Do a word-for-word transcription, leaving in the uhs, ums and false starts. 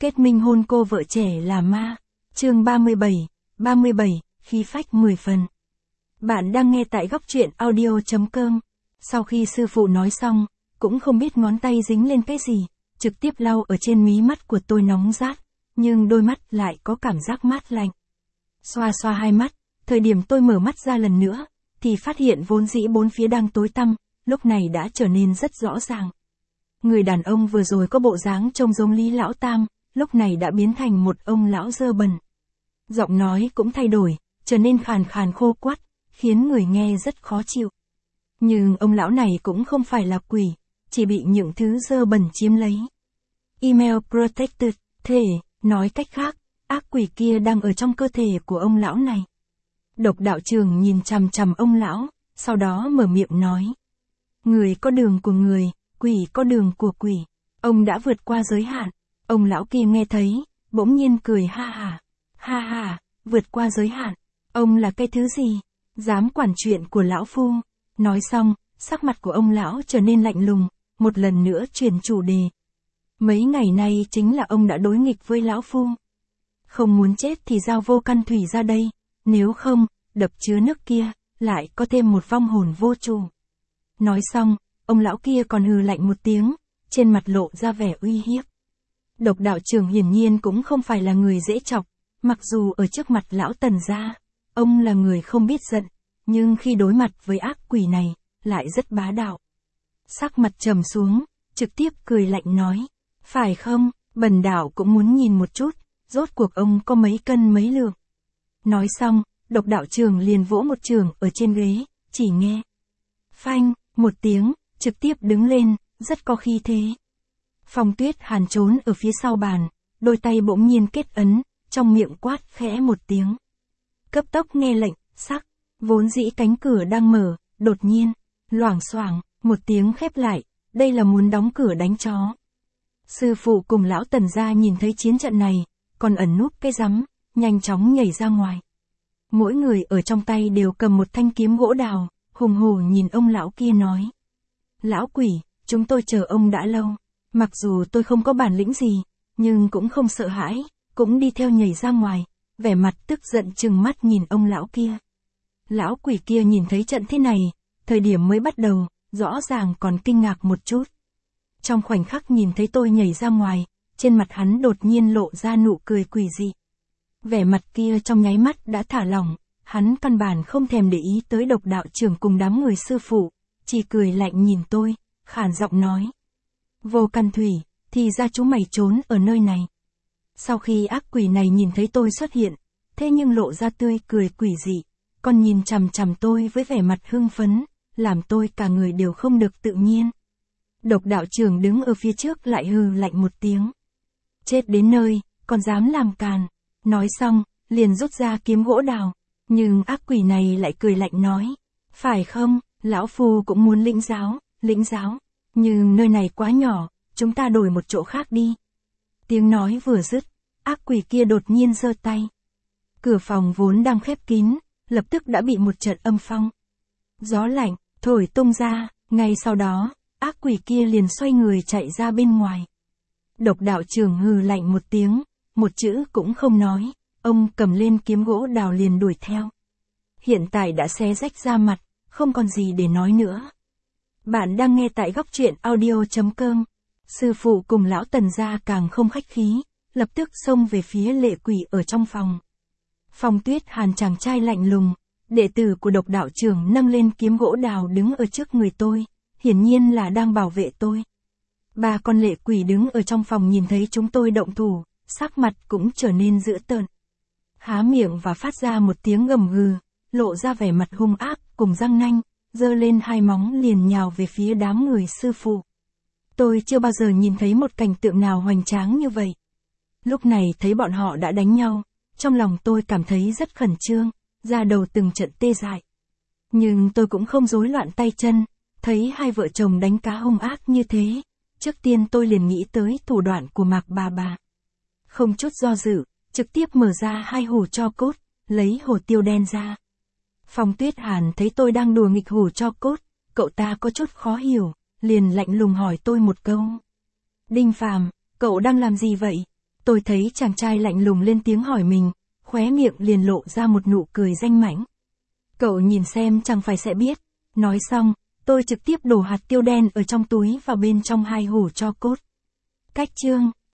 Kết minh hôn cô vợ trẻ là ma. Chương ba mươi bảy, ba mươi bảy, khí phách mười phần. Bạn đang nghe tại góc truyện audio chấm com. Sau khi sư phụ nói xong, cũng không biết ngón tay dính lên cái gì, trực tiếp lau ở trên mí mắt của tôi nóng rát, nhưng đôi mắt lại có cảm giác mát lạnh. Xoa xoa hai mắt, thời điểm tôi mở mắt ra lần nữa, thì phát hiện vốn dĩ bốn phía đang tối tăm, lúc này đã trở nên rất rõ ràng. Người đàn ông vừa rồi có bộ dáng trông giống Lý Lão Tam, lúc này đã biến thành một ông lão dơ bẩn. Giọng nói cũng thay đổi, trở nên khàn khàn khô quắt, khiến người nghe rất khó chịu. Nhưng ông lão này cũng không phải là quỷ, chỉ bị những thứ dơ bẩn chiếm lấy. Email protected, thể, nói cách khác, ác quỷ kia đang ở trong cơ thể của ông lão này. Độc đạo trường nhìn chằm chằm ông lão, sau đó mở miệng nói. Người có đường của người, quỷ có đường của quỷ. Ông đã vượt qua giới hạn. Ông lão kia nghe thấy, bỗng nhiên cười ha ha. Ha ha, vượt qua giới hạn. Ông là cái thứ gì? Dám quản chuyện của lão phu. Nói xong, sắc mặt của ông lão trở nên lạnh lùng, một lần nữa chuyển chủ đề. Mấy ngày nay chính là ông đã đối nghịch với lão phu. Không muốn chết thì giao vô căn thủy ra đây, nếu không, đập chứa nước kia, lại có thêm một vong hồn vô chủ. Nói xong, ông lão kia còn hừ lạnh một tiếng, trên mặt lộ ra vẻ uy hiếp. Độc đạo trưởng hiển nhiên cũng không phải là người dễ chọc, mặc dù ở trước mặt lão Tần gia, ông là người không biết giận, nhưng khi đối mặt với ác quỷ này, lại rất bá đạo. Sắc mặt trầm xuống, trực tiếp cười lạnh nói, phải không, bần đạo cũng muốn nhìn một chút, rốt cuộc ông có mấy cân mấy lượng. Nói xong, độc đạo trưởng liền vỗ một trường ở trên ghế, chỉ nghe. Phanh, một tiếng, trực tiếp đứng lên, rất có khí thế. Phong Tuyết Hàn trốn ở phía sau bàn, đôi tay bỗng nhiên kết ấn, trong miệng quát khẽ một tiếng. Cấp tốc nghe lệnh, sắc, vốn dĩ cánh cửa đang mở, đột nhiên, loảng xoảng, một tiếng khép lại, đây là muốn đóng cửa đánh chó. Sư phụ cùng lão Tần gia nhìn thấy chiến trận này, còn ẩn núp cái rắm, nhanh chóng nhảy ra ngoài. Mỗi người ở trong tay đều cầm một thanh kiếm gỗ đào, hùng hổ nhìn ông lão kia nói. Lão quỷ, chúng tôi chờ ông đã lâu. Mặc dù tôi không có bản lĩnh gì, nhưng cũng không sợ hãi, cũng đi theo nhảy ra ngoài, vẻ mặt tức giận trừng mắt nhìn ông lão kia. Lão quỷ kia nhìn thấy trận thế này, thời điểm mới bắt đầu, rõ ràng còn kinh ngạc một chút. Trong khoảnh khắc nhìn thấy tôi nhảy ra ngoài, trên mặt hắn đột nhiên lộ ra nụ cười quỷ dị. Vẻ mặt kia trong nháy mắt đã thả lỏng, hắn căn bản không thèm để ý tới độc đạo trưởng cùng đám người sư phụ, chỉ cười lạnh nhìn tôi, khàn giọng nói. Vô căn thủy, thì ra chúng mày trốn ở nơi này. Sau khi ác quỷ này nhìn thấy tôi xuất hiện, thế nhưng lộ ra tươi cười quỷ dị, còn nhìn chằm chằm tôi với vẻ mặt hưng phấn, làm tôi cả người đều không được tự nhiên. Độc đạo trưởng đứng ở phía trước lại hừ lạnh một tiếng. Chết đến nơi, còn dám làm càn. Nói xong, liền rút ra kiếm gỗ đào, nhưng ác quỷ này lại cười lạnh nói. Phải không, lão phu cũng muốn lĩnh giáo, lĩnh giáo. Nhưng nơi này quá nhỏ, chúng ta đổi một chỗ khác đi. Tiếng nói vừa dứt, ác quỷ kia đột nhiên giơ tay. Cửa phòng vốn đang khép kín, lập tức đã bị một trận âm phong. Gió lạnh, thổi tung ra, ngay sau đó, ác quỷ kia liền xoay người chạy ra bên ngoài. Độc đạo trưởng hừ lạnh một tiếng, một chữ cũng không nói, ông cầm lên kiếm gỗ đào liền đuổi theo. Hiện tại đã xé rách ra mặt, không còn gì để nói nữa. Bạn đang nghe tại góc truyện audio chấm com. Sư phụ cùng lão Tần gia càng không khách khí, lập tức xông về phía lệ quỷ ở trong phòng. Phong Tuyết Hàn chàng trai lạnh lùng, đệ tử của độc đạo trưởng nâng lên kiếm gỗ đào đứng ở trước người tôi, hiển nhiên là đang bảo vệ tôi. Ba con lệ quỷ đứng ở trong phòng nhìn thấy chúng tôi động thủ, sắc mặt cũng trở nên dữ tợn. Há miệng và phát ra một tiếng gầm gừ, lộ ra vẻ mặt hung ác cùng răng nanh, giơ lên hai móng liền nhào về phía đám người sư phụ. Tôi chưa bao giờ nhìn thấy một cảnh tượng nào hoành tráng như vậy. Lúc này thấy bọn họ đã đánh nhau, trong lòng tôi cảm thấy rất khẩn trương, da đầu từng trận tê dại. Nhưng tôi cũng không rối loạn tay chân, thấy hai vợ chồng đánh cá hung ác như thế, trước tiên tôi liền nghĩ tới thủ đoạn của Mạc bà bà. Không chút do dự, trực tiếp mở ra hai hũ tro cốt, lấy hồ tiêu đen ra. Phong Tuyết Hàn thấy tôi đang đùa nghịch hũ tro cốt, cậu ta có chút khó hiểu, liền lạnh lùng hỏi tôi một câu. Đinh Phàm, cậu đang làm gì vậy? Tôi thấy chàng trai lạnh lùng lên tiếng hỏi mình, khóe miệng liền lộ ra một nụ cười danh mãnh. Cậu nhìn xem chẳng phải sẽ biết. Nói xong, tôi trực tiếp đổ hạt tiêu đen ở trong túi vào bên trong hai hũ tro cốt. Cách chương